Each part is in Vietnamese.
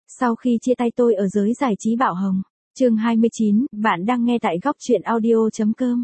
Sau khi chia tay tôi ở giới giải trí bạo hồng. Chương 29, bạn đang nghe tại góc truyện audio.com.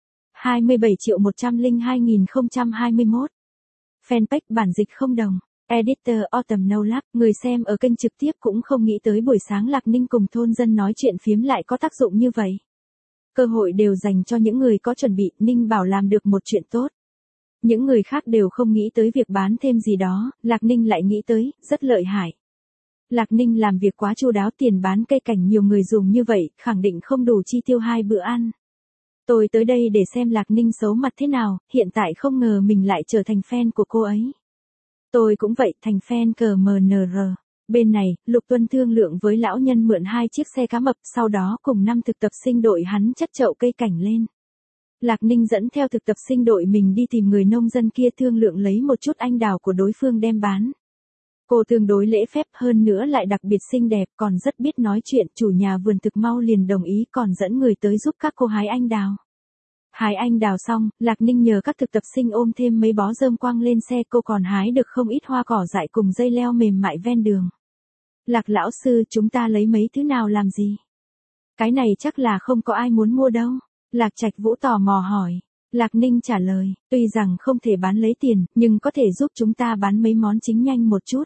27.102.021. Fanpage bản dịch không đồng. Editor Autumn No Lab. Người xem ở kênh trực tiếp cũng không nghĩ tới buổi sáng Lạc Ninh cùng thôn dân nói chuyện phiếm lại có tác dụng như vậy. Cơ hội đều dành cho những người có chuẩn bị, Ninh bảo làm được một chuyện tốt. Những người khác đều không nghĩ tới việc bán thêm gì đó, Lạc Ninh lại nghĩ tới, rất lợi hại. Lạc Ninh làm việc quá chu đáo, tiền bán cây cảnh nhiều người dùng như vậy, khẳng định không đủ chi tiêu 2 bữa ăn. Tôi tới đây để xem Lạc Ninh xấu mặt thế nào, hiện tại không ngờ mình lại trở thành fan của cô ấy. Tôi cũng vậy, thành fan cờ MNR. Bên này, Lục Tuân thương lượng với lão nhân mượn 2 chiếc xe cá mập, sau đó cùng 5 thực tập sinh đội hắn chất chậu cây cảnh lên. Lạc Ninh dẫn theo thực tập sinh đội mình đi tìm người nông dân kia thương lượng lấy một chút anh đào của đối phương đem bán. Cô tương đối lễ phép, hơn nữa lại đặc biệt xinh đẹp, còn rất biết nói chuyện, chủ nhà vườn thực mau liền đồng ý, còn dẫn người tới giúp các cô hái anh đào. Hái anh đào xong, Lạc Ninh nhờ các thực tập sinh ôm thêm mấy bó rơm quăng lên xe, cô còn hái được không ít hoa cỏ dại cùng dây leo mềm mại ven đường. Lạc lão sư, chúng ta lấy mấy thứ nào làm gì? Cái này chắc là không có ai muốn mua đâu. Lạc Trạch Vũ tò mò hỏi. Lạc Ninh trả lời, tuy rằng không thể bán lấy tiền, nhưng có thể giúp chúng ta bán mấy món chính nhanh một chút.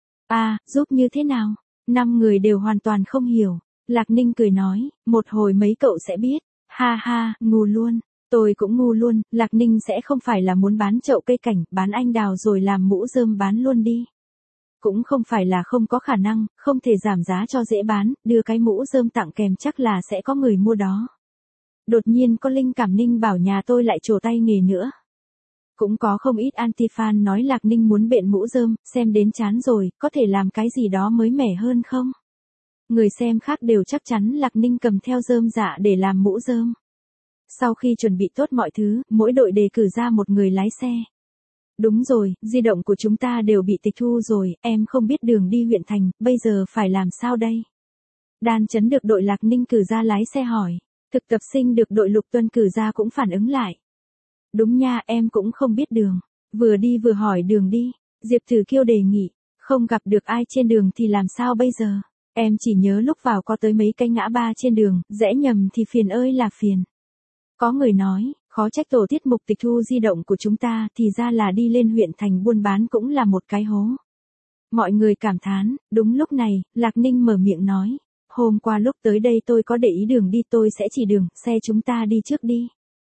Giúp như thế nào? 5 người đều hoàn toàn không hiểu. Lạc Ninh cười nói, một hồi mấy cậu sẽ biết. Ha ha, ngu luôn. Tôi cũng ngu luôn, Lạc Ninh sẽ không phải là muốn bán chậu cây cảnh, bán anh đào rồi làm mũ rơm bán luôn đi. Cũng không phải là không có khả năng, không thể giảm giá cho dễ bán, đưa cái mũ rơm tặng kèm chắc là sẽ có người mua đó. Đột nhiên có linh cảm, Ninh bảo nhà tôi lại trổ tay nghề nữa. Cũng có không ít anti-fan nói Lạc Ninh muốn bện mũ rơm, xem đến chán rồi, có thể làm cái gì đó mới mẻ hơn không? Người xem khác đều chắc chắn Lạc Ninh cầm theo rơm dạ để làm mũ rơm. Sau khi chuẩn bị tốt mọi thứ, mỗi đội đề cử ra một người lái xe. Đúng rồi, di động của chúng ta đều bị tịch thu rồi, em không biết đường đi huyện thành, bây giờ phải làm sao đây? Đan Chấn được đội Lạc Ninh cử ra lái xe hỏi. Thực tập sinh được đội Lục Tuân cử ra cũng phản ứng lại. Đúng nha, em cũng không biết đường. Vừa đi vừa hỏi đường đi. Diệp Thử Kiêu đề nghị. Không gặp được ai trên đường thì làm sao bây giờ? Em chỉ nhớ lúc vào có tới mấy cái ngã ba trên đường, rẽ nhầm thì phiền ơi là phiền. Có người nói, khó trách tổ tiết mục tịch thu di động của chúng ta, thì ra là đi lên huyện thành buôn bán cũng là một cái hố. Mọi người cảm thán. Đúng lúc này, Lạc Ninh mở miệng nói. Hôm qua lúc tới đây tôi có để ý đường đi, tôi sẽ chỉ đường, xe chúng ta đi trước đi.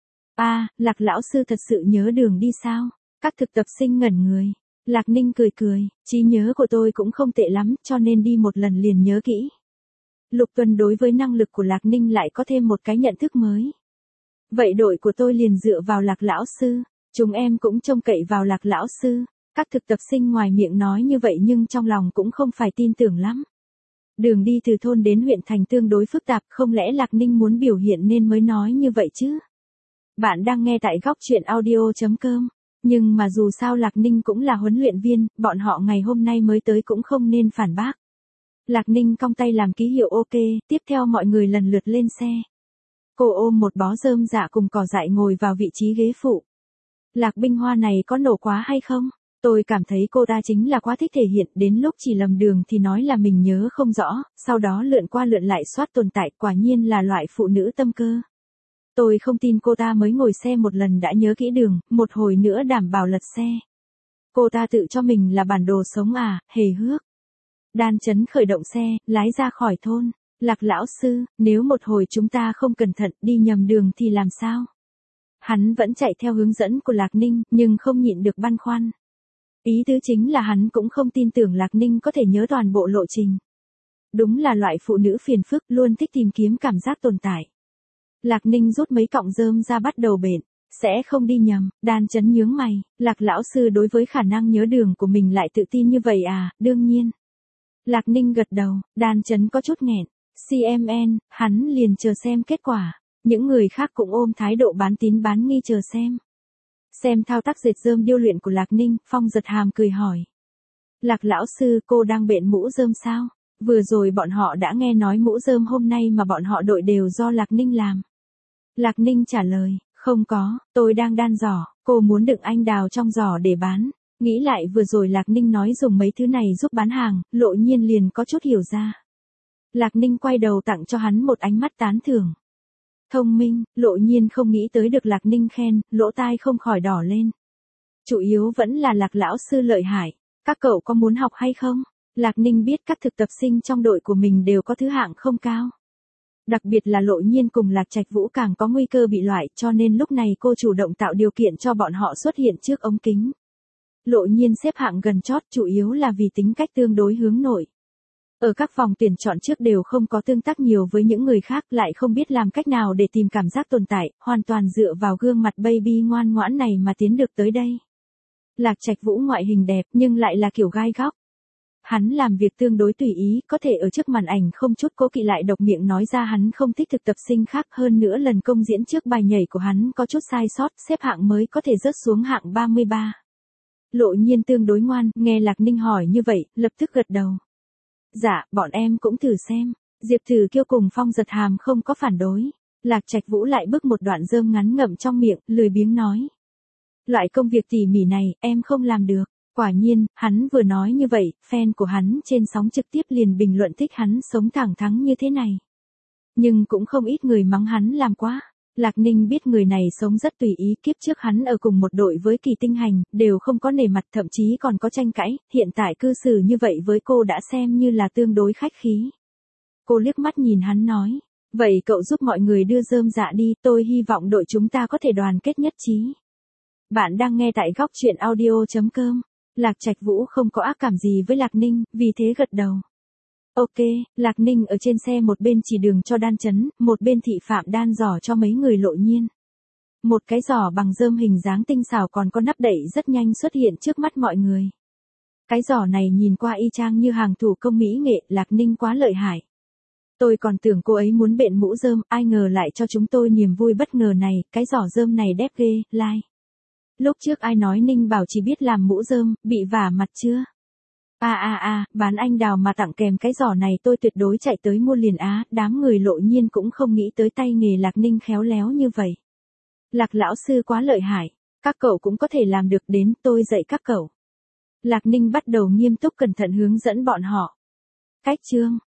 Lạc lão sư thật sự nhớ đường đi sao? Các thực tập sinh ngẩn người. Lạc Ninh cười cười, trí nhớ của tôi cũng không tệ lắm, cho nên đi một lần liền nhớ kỹ. Lục Tuân đối với năng lực của Lạc Ninh lại có thêm một cái nhận thức mới. Vậy đội của tôi liền dựa vào Lạc lão sư, chúng em cũng trông cậy vào Lạc lão sư. Các thực tập sinh ngoài miệng nói như vậy nhưng trong lòng cũng không phải tin tưởng lắm. Đường đi từ thôn đến huyện thành tương đối phức tạp, không lẽ Lạc Ninh muốn biểu hiện nên mới nói như vậy chứ? Bạn đang nghe tại góc truyện audio.com. Nhưng mà dù sao Lạc Ninh cũng là huấn luyện viên, bọn họ ngày hôm nay mới tới cũng không nên phản bác. Lạc Ninh cong tay làm ký hiệu ok, tiếp theo mọi người lần lượt lên xe. Cô ôm một bó rơm dạ cùng cỏ dại ngồi vào vị trí ghế phụ. Lạc Binh Hoa này có nổ quá hay không? Tôi cảm thấy cô ta chính là quá thích thể hiện, đến lúc chỉ lầm đường thì nói là mình nhớ không rõ, sau đó lượn qua lượn lại soát tồn tại, quả nhiên là loại phụ nữ tâm cơ. Tôi không tin cô ta mới ngồi xe một lần đã nhớ kỹ đường, một hồi nữa đảm bảo lật xe. Cô ta tự cho mình là bản đồ sống à, hề hước. Đan Chấn khởi động xe, lái ra khỏi thôn. Lạc lão sư, nếu một hồi chúng ta không cẩn thận đi nhầm đường thì làm sao? Hắn vẫn chạy theo hướng dẫn của Lạc Ninh, nhưng không nhịn được băn khoăn. Ý tứ chính là hắn cũng không tin tưởng Lạc Ninh có thể nhớ toàn bộ lộ trình. Đúng là loại phụ nữ phiền phức, luôn thích tìm kiếm cảm giác tồn tại. Lạc Ninh rút mấy cọng rơm ra bắt đầu bện. Sẽ không đi nhầm. Đan Chấn nhướng mày. Lạc lão sư đối với khả năng nhớ đường của mình lại tự tin như vậy à? Đương nhiên. Lạc Ninh gật đầu. Đan Chấn có chút nghẹn. CMN, hắn liền chờ xem kết quả. Những người khác cũng ôm thái độ bán tín bán nghi chờ xem. Xem thao tác dệt rơm điêu luyện của Lạc Ninh, Phong giật hàm cười hỏi. Lạc lão sư, cô đang bện mũ rơm sao? Vừa rồi bọn họ đã nghe nói mũ rơm hôm nay mà bọn họ đội đều do Lạc Ninh làm. Lạc Ninh trả lời, không có, tôi đang đan giỏ, cô muốn đựng anh đào trong giỏ để bán. Nghĩ lại vừa rồi Lạc Ninh nói dùng mấy thứ này giúp bán hàng, Lộ Nhiên liền có chút hiểu ra. Lạc Ninh quay đầu tặng cho hắn một ánh mắt tán thưởng. Thông minh, Lộ Nhiên không nghĩ tới được Lạc Ninh khen, lỗ tai không khỏi đỏ lên. Chủ yếu vẫn là Lạc lão sư lợi hại, các cậu có muốn học hay không? Lạc Ninh biết các thực tập sinh trong đội của mình đều có thứ hạng không cao. Đặc biệt là Lộ Nhiên cùng Lạc Trạch Vũ càng có nguy cơ bị loại, cho nên lúc này cô chủ động tạo điều kiện cho bọn họ xuất hiện trước ống kính. Lộ Nhiên xếp hạng gần chót chủ yếu là vì tính cách tương đối hướng nội. Ở các vòng tuyển chọn trước đều không có tương tác nhiều với những người khác, lại không biết làm cách nào để tìm cảm giác tồn tại, hoàn toàn dựa vào gương mặt baby ngoan ngoãn này mà tiến được tới đây. Lạc Trạch Vũ ngoại hình đẹp nhưng lại là kiểu gai góc. Hắn làm việc tương đối tùy ý, có thể ở trước màn ảnh không chút cố kỵ lại độc miệng nói ra hắn không thích thực tập sinh khác, hơn nữa lần công diễn trước bài nhảy của hắn có chút sai sót, xếp hạng mới có thể rớt xuống hạng 33. Lộ Nhiên tương đối ngoan, nghe Lạc Ninh hỏi như vậy, lập tức gật đầu. Dạ, bọn em cũng thử xem. Diệp Thử Kiêu cùng Phong Giật Hàm không có phản đối. Lạc Trạch Vũ lại bức một đoạn rơm ngắn ngậm trong miệng, lười biếng nói. Loại công việc tỉ mỉ này, em không làm được. Quả nhiên, hắn vừa nói như vậy, fan của hắn trên sóng trực tiếp liền bình luận thích hắn sống thẳng thắn như thế này. Nhưng cũng không ít người mắng hắn làm quá. Lạc Ninh biết người này sống rất tùy ý, kiếp trước hắn ở cùng một đội với Kỳ Tinh Hành, đều không có nể mặt, thậm chí còn có tranh cãi, hiện tại cư xử như vậy với cô đã xem như là tương đối khách khí. Cô liếc mắt nhìn hắn nói, vậy cậu giúp mọi người đưa rơm dạ đi, tôi hy vọng đội chúng ta có thể đoàn kết nhất trí. Bạn đang nghe tại góc truyện audio.com. Lạc Trạch Vũ không có ác cảm gì với Lạc Ninh, vì thế gật đầu. Ok, Lạc Ninh ở trên xe một bên chỉ đường cho Đan Chấn, một bên thị phạm đan giỏ cho mấy người Lộ Nhiên. Một cái giỏ bằng rơm hình dáng tinh xảo còn có nắp đậy rất nhanh xuất hiện trước mắt mọi người. Cái giỏ này nhìn qua y chang như hàng thủ công mỹ nghệ, Lạc Ninh quá lợi hại. Tôi còn tưởng cô ấy muốn bện mũ rơm, ai ngờ lại cho chúng tôi niềm vui bất ngờ này, cái giỏ rơm này đẹp ghê, like. Lúc trước ai nói Ninh Bảo chỉ biết làm mũ rơm, bị vả mặt chưa? Bán anh đào mà tặng kèm cái giỏ này tôi tuyệt đối chạy tới mua liền á, đám người Lộ Nhiên cũng không nghĩ tới tay nghề Lạc Ninh khéo léo như vậy. Lạc lão sư quá lợi hại, các cậu cũng có thể làm được, đến tôi dạy các cậu. Lạc Ninh bắt đầu nghiêm túc cẩn thận hướng dẫn bọn họ. Cách chương